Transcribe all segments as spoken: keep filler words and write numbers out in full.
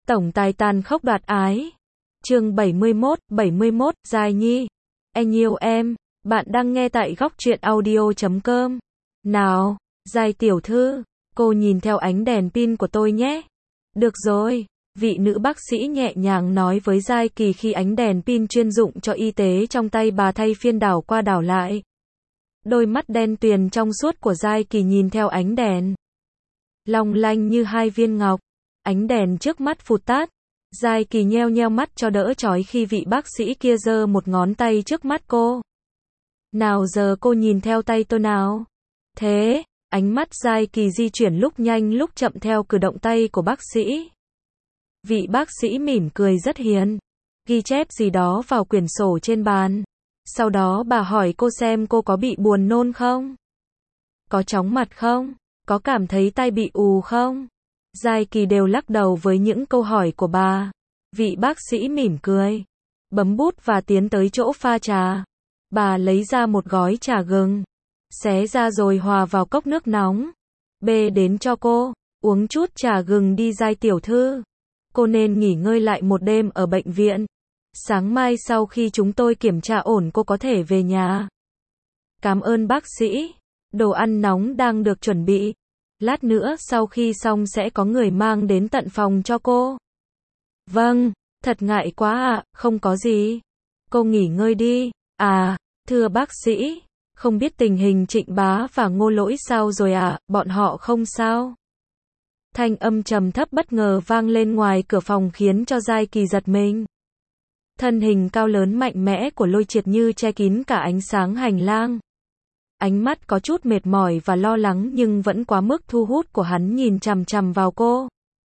Tổng tài tàn khốc đoạt ái. Chương bảy mươi mốt, bảy mươi mốt, Giai Nhi. Anh yêu em. Bạn đang nghe tại góc truyện audio chấm com. Nào, Giai tiểu thư, cô nhìn theo ánh đèn pin của tôi nhé. Được rồi, vị nữ bác sĩ nhẹ nhàng nói với Giai Kỳ khi ánh đèn pin chuyên dụng cho y tế trong tay bà thay phiên đảo qua đảo lại. Đôi mắt đen tuyền trong suốt của Giai Kỳ nhìn theo ánh đèn, long lanh như hai viên ngọc. Ánh đèn trước mắt phụt tắt. Giai Kỳ nheo nheo mắt cho đỡ chói khi vị bác sĩ kia giơ một ngón tay trước mắt cô. Nào giờ cô nhìn theo tay tôi nào. Thế, ánh mắt Giai Kỳ di chuyển lúc nhanh lúc chậm theo cử động tay của bác sĩ. Vị bác sĩ mỉm cười rất hiền, ghi chép gì đó vào quyển sổ trên bàn. Sau đó bà hỏi cô xem cô có bị buồn nôn không? Có chóng mặt không? Có cảm thấy tai bị ù không? Giai Kỳ đều lắc đầu với những câu hỏi của bà. Vị bác sĩ mỉm cười, bấm bút và tiến tới chỗ pha trà. Bà lấy ra một gói trà gừng, xé ra rồi hòa vào cốc nước nóng. Bê đến cho cô, uống chút trà gừng đi Giai tiểu thư. Cô nên nghỉ ngơi lại một đêm ở bệnh viện. Sáng mai sau khi chúng tôi kiểm tra ổn cô có thể về nhà. Cảm ơn bác sĩ. Đồ ăn nóng đang được chuẩn bị. Lát nữa sau khi xong sẽ có người mang đến tận phòng cho cô. Vâng, thật ngại quá ạ, không có gì. Cô nghỉ ngơi đi. À, thưa bác sĩ, không biết tình hình Trịnh Bá và Ngô Lỗi sao rồi ạ, à, bọn họ không sao? Thanh âm trầm thấp bất ngờ vang lên ngoài cửa phòng khiến cho Giai Kỳ giật mình. Thân hình cao lớn mạnh mẽ của Lôi Triệt như che kín cả ánh sáng hành lang. Ánh mắt có chút mệt mỏi và lo lắng nhưng vẫn quá mức thu hút của hắn nhìn chằm chằm vào cô.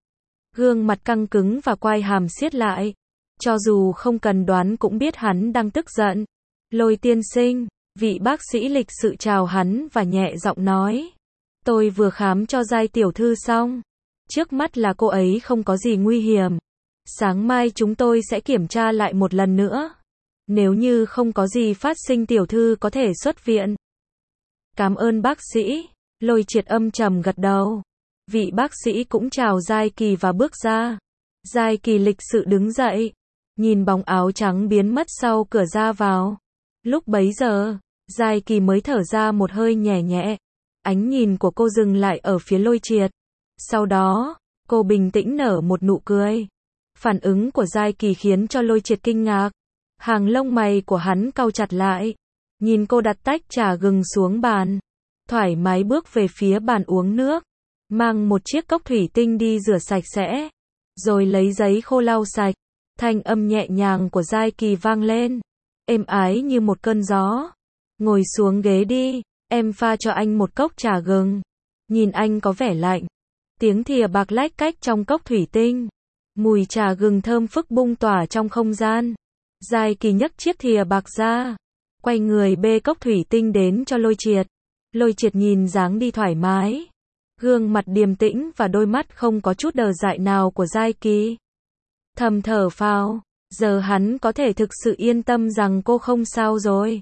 Gương mặt căng cứng và quai hàm siết lại. Cho dù không cần đoán cũng biết hắn đang tức giận. Lôi tiên sinh, vị bác sĩ lịch sự chào hắn và nhẹ giọng nói. Tôi vừa khám cho Giai tiểu thư xong. Trước mắt là cô ấy không có gì nguy hiểm. Sáng mai chúng tôi sẽ kiểm tra lại một lần nữa. Nếu như không có gì phát sinh tiểu thư có thể xuất viện. Cảm ơn bác sĩ. Lôi Triệt âm trầm gật đầu. Vị bác sĩ cũng chào Giai Kỳ và bước ra. Giai Kỳ lịch sự đứng dậy, nhìn bóng áo trắng biến mất sau cửa ra vào. Lúc bấy giờ, Giai Kỳ mới thở ra một hơi nhẹ nhẹ. Ánh nhìn của cô dừng lại ở phía Lôi Triệt. Sau đó, cô bình tĩnh nở một nụ cười. Phản ứng của Giai Kỳ khiến cho Lôi Triệt kinh ngạc. Hàng lông mày của hắn cau chặt lại. Nhìn cô đặt tách trà gừng xuống bàn, thoải mái bước về phía bàn uống nước, mang một chiếc cốc thủy tinh đi rửa sạch sẽ, rồi lấy giấy khô lau sạch. Thanh âm nhẹ nhàng của Giai Kỳ vang lên, êm ái như một cơn gió. Ngồi xuống ghế đi, em pha cho anh một cốc trà gừng. Nhìn anh có vẻ lạnh. Tiếng thìa bạc lách cách trong cốc thủy tinh. Mùi trà gừng thơm phức bung tỏa trong không gian. Giai Kỳ nhấc chiếc thìa bạc ra, quay người bê cốc thủy tinh đến cho Lôi Triệt. Lôi Triệt nhìn dáng đi thoải mái, gương mặt điềm tĩnh và đôi mắt không có chút đờ dại nào của Giai Kỳ. Thầm thở phào, giờ hắn có thể thực sự yên tâm rằng cô không sao rồi.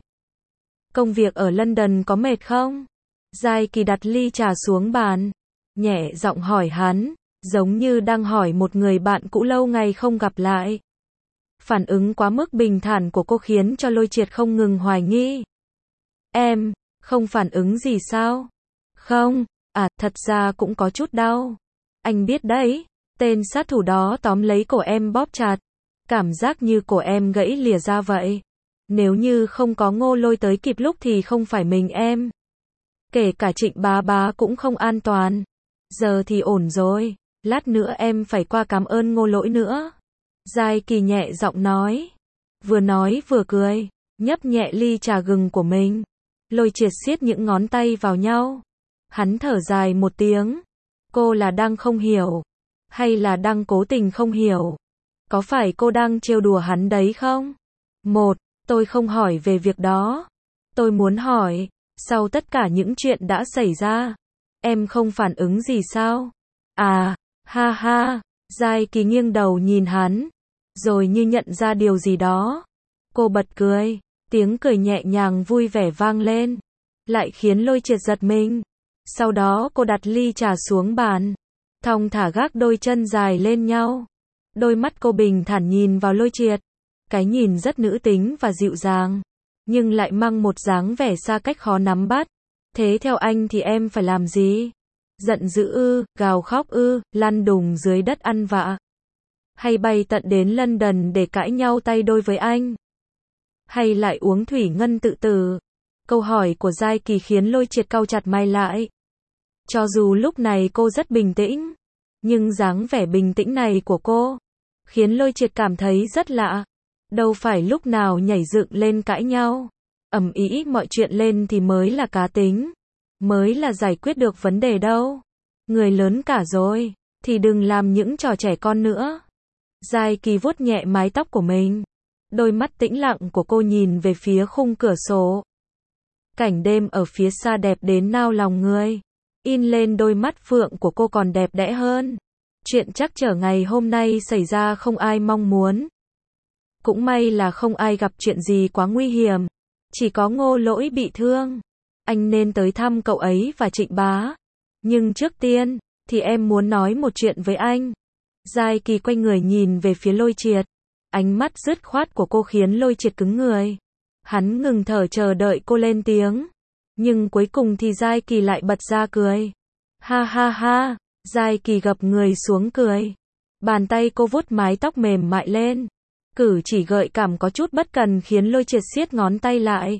Công việc ở London có mệt không? Giai Kỳ đặt ly trà xuống bàn, nhẹ giọng hỏi hắn, giống như đang hỏi một người bạn cũ lâu ngày không gặp lại. Phản ứng quá mức bình thản của cô khiến cho Lôi Triệt không ngừng hoài nghi. Em, không phản ứng gì sao? Không, à, thật ra cũng có chút đau. Anh biết đấy, tên sát thủ đó tóm lấy cổ em bóp chặt. Cảm giác như cổ em gãy lìa ra vậy. Nếu như không có Ngô Lôi tới kịp lúc thì không phải mình em. Kể cả Trịnh Bá Bá cũng không an toàn. Giờ thì ổn rồi, lát nữa em phải qua cảm ơn Ngô Lỗi nữa. Giai Kỳ nhẹ giọng nói. Vừa nói vừa cười, nhấp nhẹ ly trà gừng của mình. Lôi Triệt siết những ngón tay vào nhau. Hắn thở dài một tiếng. Cô là đang không hiểu, hay là đang cố tình không hiểu? Có phải cô đang trêu đùa hắn đấy không? Một, tôi không hỏi về việc đó. Tôi muốn hỏi, sau tất cả những chuyện đã xảy ra, em không phản ứng gì sao? À, ha ha. Giai Kỳ nghiêng đầu nhìn hắn, rồi như nhận ra điều gì đó. Cô bật cười, tiếng cười nhẹ nhàng vui vẻ vang lên, lại khiến Lôi Triệt giật mình. Sau đó cô đặt ly trà xuống bàn, thong thả gác đôi chân dài lên nhau. Đôi mắt cô bình thản nhìn vào Lôi Triệt. Cái nhìn rất nữ tính và dịu dàng, nhưng lại mang một dáng vẻ xa cách khó nắm bắt. Thế theo anh thì em phải làm gì? Giận dữ ư, gào khóc ư, lăn đùng dưới đất ăn vạ? Hay bay tận đến London để cãi nhau tay đôi với anh? Hay lại uống thủy ngân tự tử? Câu hỏi của Giai Kỳ khiến Lôi Triệt cau chặt mày lại. Cho dù lúc này cô rất bình tĩnh, nhưng dáng vẻ bình tĩnh này của cô khiến Lôi Triệt cảm thấy rất lạ. Đâu phải lúc nào nhảy dựng lên cãi nhau, ầm ĩ mọi chuyện lên thì mới là cá tính, mới là giải quyết được vấn đề đâu. Người lớn cả rồi, thì đừng làm những trò trẻ con nữa. Giai Kỳ vuốt nhẹ mái tóc của mình. Đôi mắt tĩnh lặng của cô nhìn về phía khung cửa sổ. Cảnh đêm ở phía xa đẹp đến nao lòng người. In lên đôi mắt phượng của cô còn đẹp đẽ hơn. Chuyện trắc trở ngày hôm nay xảy ra không ai mong muốn. Cũng may là không ai gặp chuyện gì quá nguy hiểm. Chỉ có Ngô Lỗi bị thương. Anh nên tới thăm cậu ấy và Trịnh Bá. Nhưng trước tiên, thì em muốn nói một chuyện với anh. Giai Kỳ quay người nhìn về phía Lôi Triệt. Ánh mắt dứt khoát của cô khiến Lôi Triệt cứng người. Hắn ngừng thở chờ đợi cô lên tiếng. Nhưng cuối cùng thì Giai Kỳ lại bật ra cười. Ha ha ha, Giai Kỳ gập người xuống cười. Bàn tay cô vuốt mái tóc mềm mại lên. Cử chỉ gợi cảm có chút bất cần khiến Lôi Triệt siết ngón tay lại.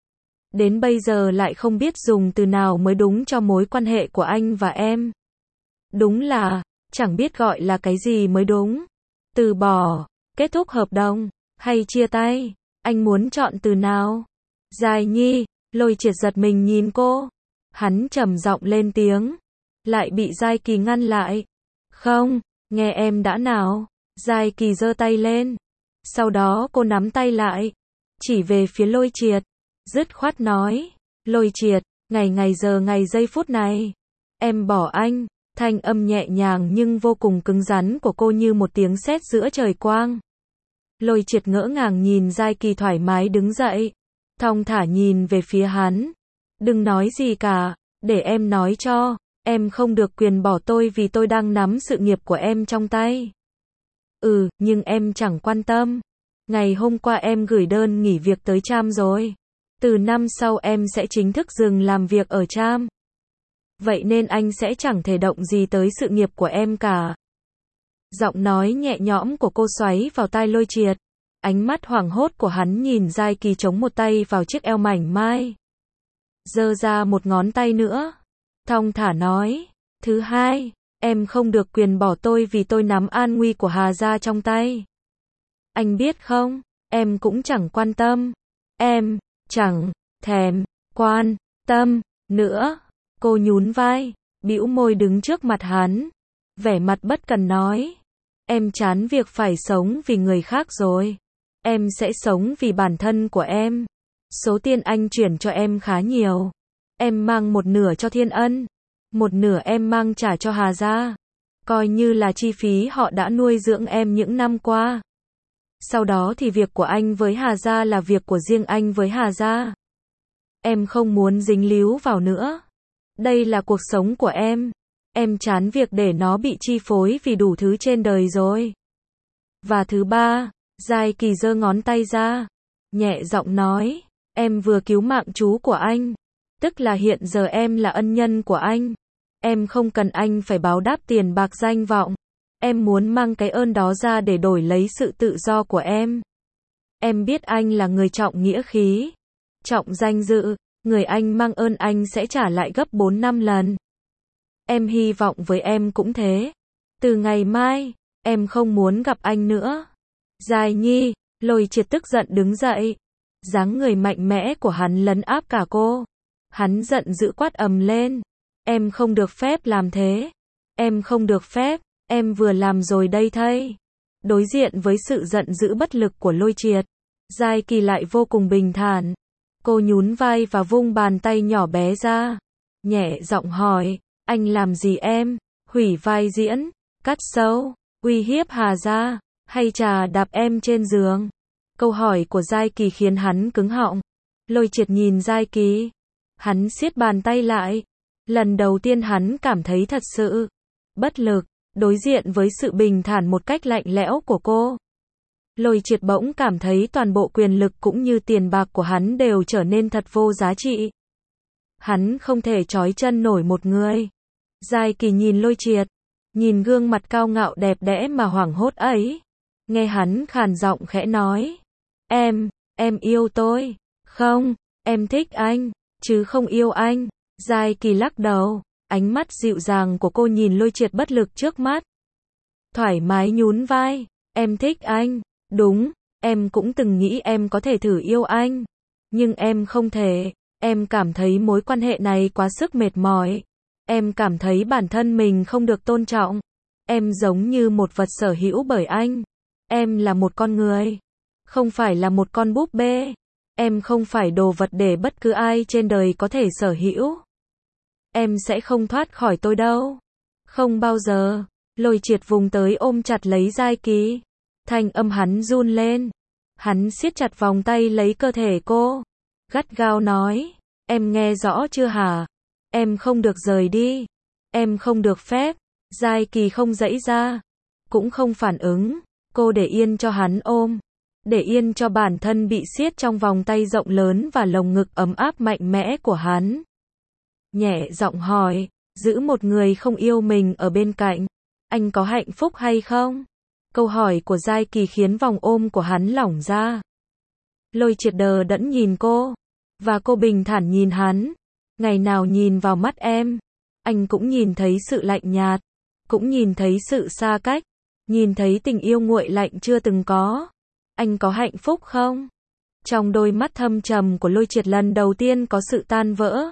Đến bây giờ lại không biết dùng từ nào mới đúng cho mối quan hệ của anh và em. Đúng là, chẳng biết gọi là cái gì mới đúng. Từ bỏ, kết thúc hợp đồng, hay chia tay, anh muốn chọn từ nào? Giai Nhi, Lôi Triệt giật mình nhìn cô. Hắn trầm giọng lên tiếng, lại bị Giai Kỳ ngăn lại. Không, nghe em đã nào. Giai Kỳ giơ tay lên. Sau đó cô nắm tay lại, chỉ về phía Lôi Triệt, dứt khoát nói. Lôi Triệt, ngày ngày giờ ngày giây phút này, em bỏ anh. Thanh âm nhẹ nhàng nhưng vô cùng cứng rắn của cô như một tiếng sét giữa trời quang. Lôi Triệt ngỡ ngàng nhìn Giai Kỳ thoải mái đứng dậy, thong thả nhìn về phía hắn. Đừng nói gì cả, để em nói cho, em không được quyền bỏ tôi vì tôi đang nắm sự nghiệp của em trong tay. Ừ, nhưng em chẳng quan tâm. Ngày hôm qua em gửi đơn nghỉ việc tới Tram rồi. Từ năm sau em sẽ chính thức dừng làm việc ở Tram. Vậy nên anh sẽ chẳng thể động gì tới sự nghiệp của em cả. Giọng nói nhẹ nhõm của cô xoáy vào tai Lôi Triệt. Ánh mắt hoảng hốt của hắn nhìn Giai Kỳ chống một tay vào chiếc eo mảnh mai. Giơ ra một ngón tay nữa. Thong thả nói. Thứ hai, em không được quyền bỏ tôi vì tôi nắm an nguy của Hà gia trong tay. Anh biết không, em cũng chẳng quan tâm. Em, chẳng, thèm, quan, tâm, nữa. Cô nhún vai, bĩu môi đứng trước mặt hắn. Vẻ mặt bất cần nói. Em chán việc phải sống vì người khác rồi. Em sẽ sống vì bản thân của em. Số tiền anh chuyển cho em khá nhiều. Em mang một nửa cho Thiên Ân. Một nửa em mang trả cho Hà gia. Coi như là chi phí họ đã nuôi dưỡng em những năm qua. Sau đó thì việc của anh với Hà gia là việc của riêng anh với Hà gia. Em không muốn dính líu vào nữa. Đây là cuộc sống của em. Em chán việc để nó bị chi phối vì đủ thứ trên đời rồi. Và thứ ba, Giai Kỳ giơ ngón tay ra, nhẹ giọng nói, em vừa cứu mạng chú của anh. Tức là hiện giờ em là ân nhân của anh. Em không cần anh phải báo đáp tiền bạc danh vọng. Em muốn mang cái ơn đó ra để đổi lấy sự tự do của em. Em biết anh là người trọng nghĩa khí, trọng danh dự. Người anh mang ơn anh sẽ trả lại gấp bốn năm lần. Em hy vọng với em cũng thế. Từ ngày mai, em không muốn gặp anh nữa. Giai Nhi, Lôi Triệt tức giận đứng dậy. Dáng người mạnh mẽ của hắn lấn áp cả cô. Hắn giận dữ quát ầm lên. Em không được phép làm thế. Em không được phép, em vừa làm rồi đây thây. Đối diện với sự giận dữ bất lực của Lôi Triệt, Giai Kỳ lại vô cùng bình thản. Cô nhún vai và vung bàn tay nhỏ bé ra. Nhẹ giọng hỏi, anh làm gì em? Hủy vai diễn, cắt sâu, uy hiếp Hà gia, hay trà đạp em trên giường? Câu hỏi của Giai Kỳ khiến hắn cứng họng. Lôi Triệt nhìn Giai Kỳ. Hắn siết bàn tay lại. Lần đầu tiên hắn cảm thấy thật sự bất lực. đối diện với sự bình thản một cách lạnh lẽo của cô. Lôi Triệt bỗng cảm thấy toàn bộ quyền lực cũng như tiền bạc của hắn đều trở nên thật vô giá trị. Hắn không thể trói chân nổi một người. Giai Kỳ nhìn Lôi Triệt, nhìn gương mặt cao ngạo đẹp đẽ mà hoảng hốt ấy. Nghe hắn khàn giọng khẽ nói. Em, em yêu tôi. Không, em thích anh, chứ không yêu anh. Giai Kỳ lắc đầu, ánh mắt dịu dàng của cô nhìn Lôi Triệt bất lực trước mắt. Thoải mái nhún vai, em thích anh, đúng, em cũng từng nghĩ em có thể thử yêu anh. Nhưng em không thể, em cảm thấy mối quan hệ này quá sức mệt mỏi. Em cảm thấy bản thân mình không được tôn trọng. Em giống như một vật sở hữu bởi anh. Em là một con người, không phải là một con búp bê. Em không phải đồ vật để bất cứ ai trên đời có thể sở hữu. Em sẽ không thoát khỏi tôi đâu. Không bao giờ. Lôi Triệt vùng tới ôm chặt lấy Giai Kỳ. Thanh âm hắn run lên. Hắn siết chặt vòng tay lấy cơ thể cô. Gắt gao nói. Em nghe rõ chưa hả? Em không được rời đi. Em không được phép. Giai Kỳ không giãy ra. Cũng không phản ứng. Cô để yên cho hắn ôm. Để yên cho bản thân bị siết trong vòng tay rộng lớn và lồng ngực ấm áp mạnh mẽ của hắn. Nhẹ giọng hỏi. Giữ một người không yêu mình ở bên cạnh. Anh có hạnh phúc hay không? Câu hỏi của Giai Kỳ khiến vòng ôm của hắn lỏng ra. Lôi Triệt đờ đẫn nhìn cô. Và cô bình thản nhìn hắn. Ngày nào nhìn vào mắt em, anh cũng nhìn thấy sự lạnh nhạt. Cũng nhìn thấy sự xa cách. Nhìn thấy tình yêu nguội lạnh chưa từng có. Anh có hạnh phúc không? Trong đôi mắt thâm trầm của Lôi Triệt lần đầu tiên có sự tan vỡ.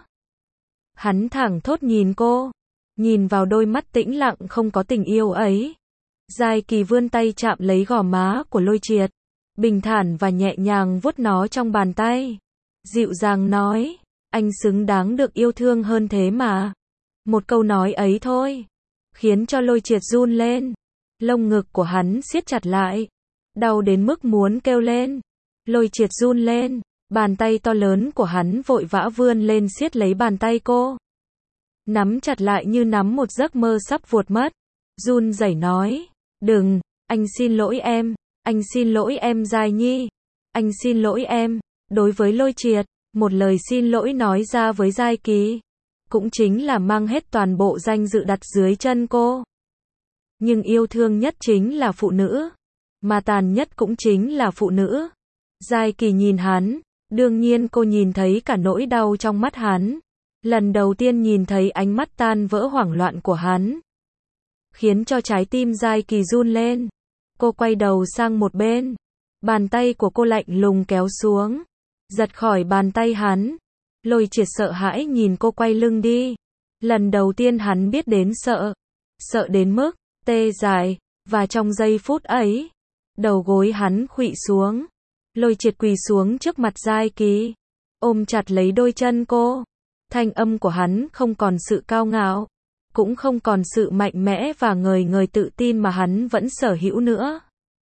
Hắn thẳng thốt nhìn cô. Nhìn vào đôi mắt tĩnh lặng không có tình yêu ấy. Giai Kỳ vươn tay chạm lấy gò má của Lôi Triệt. Bình thản và nhẹ nhàng vuốt nó trong bàn tay. Dịu dàng nói. Anh xứng đáng được yêu thương hơn thế mà. Một câu nói ấy thôi. Khiến cho Lôi Triệt run lên. Lông ngực của hắn siết chặt lại. Đau đến mức muốn kêu lên. Lôi Triệt run lên. Bàn tay to lớn của hắn vội vã vươn lên siết lấy bàn tay cô. Nắm chặt lại như nắm một giấc mơ sắp vụt mất. Run rẩy nói. Đừng, anh xin lỗi em. Anh xin lỗi em Giai Nhi. Anh xin lỗi em. Đối với Lôi Triệt, một lời xin lỗi nói ra với Giai Kỳ. Cũng chính là mang hết toàn bộ danh dự đặt dưới chân cô. Nhưng yêu thương nhất chính là phụ nữ. Mà tàn nhất cũng chính là phụ nữ. Giai Kỳ nhìn hắn. Đương nhiên cô nhìn thấy cả nỗi đau trong mắt hắn. Lần đầu tiên nhìn thấy ánh mắt tan vỡ hoảng loạn của hắn. Khiến cho trái tim Giai Kỳ run lên. Cô quay đầu sang một bên. Bàn tay của cô lạnh lùng kéo xuống. Giật khỏi bàn tay hắn. Lôi Triệt sợ hãi nhìn cô quay lưng đi. Lần đầu tiên hắn biết đến sợ. Sợ đến mức tê dại. Và trong giây phút ấy, đầu gối hắn khuỵu xuống. Lôi Triệt quỳ xuống trước mặt Giai Kỳ. Ôm chặt lấy đôi chân cô. Thanh âm của hắn không còn sự cao ngạo. Cũng không còn sự mạnh mẽ và ngời ngời tự tin mà hắn vẫn sở hữu nữa.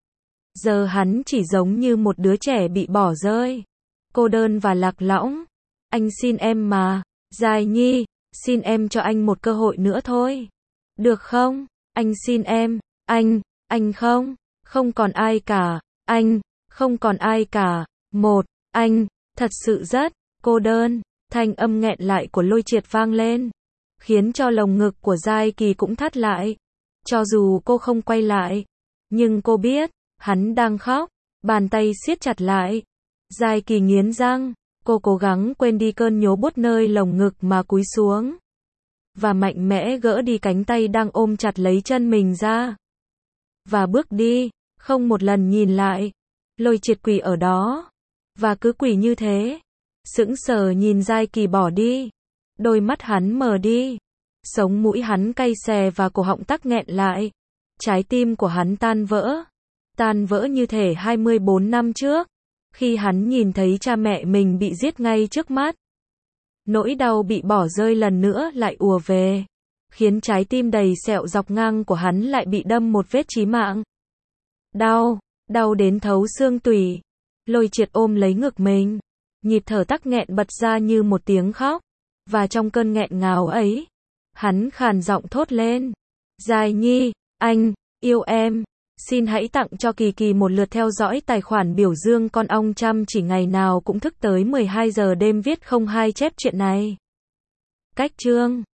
Giờ hắn chỉ giống như một đứa trẻ bị bỏ rơi. Cô đơn và lạc lõng. Anh xin em mà. Giai Nhi, xin em cho anh một cơ hội nữa thôi. Được không? Anh xin em. Anh, anh không. Không còn ai cả. Anh, không còn ai cả. Một, anh, thật sự rất cô đơn. Thanh âm nghẹn lại của Lôi Triệt vang lên. Khiến cho lồng ngực của Giai Kỳ cũng thắt lại. Cho dù cô không quay lại. Nhưng cô biết, hắn đang khóc. Bàn tay siết chặt lại. Giai Kỳ nghiến răng. Cô cố gắng quên đi cơn nhố buốt nơi lồng ngực mà cúi xuống. Và mạnh mẽ gỡ đi cánh tay đang ôm chặt lấy chân mình ra. Và bước đi, không một lần nhìn lại. Lôi Triệt quỳ ở đó. Và cứ quỳ như thế. Sững sờ nhìn Giai Kỳ bỏ đi. Đôi mắt hắn mờ đi. Sống mũi hắn cay xè và cổ họng tắc nghẹn lại. Trái tim của hắn tan vỡ. Tan vỡ như thể hai mươi bốn năm trước. Khi hắn nhìn thấy cha mẹ mình bị giết ngay trước mắt. Nỗi đau bị bỏ rơi lần nữa lại ùa về. Khiến trái tim đầy sẹo dọc ngang của hắn lại bị đâm một vết chí mạng. Đau, đau đến thấu xương tủy. Lôi Triệt ôm lấy ngực mình. Nhịp thở tắc nghẹn bật ra như một tiếng khóc. Và trong cơn nghẹn ngào ấy, hắn khàn giọng thốt lên. Giai Nhi, Anh, yêu em. Xin hãy tặng cho Kỳ Kỳ một lượt theo dõi tài khoản biểu dương con ong chăm chỉ ngày nào cũng thức tới mười hai giờ đêm viết không hai chép chuyện này. Cách chương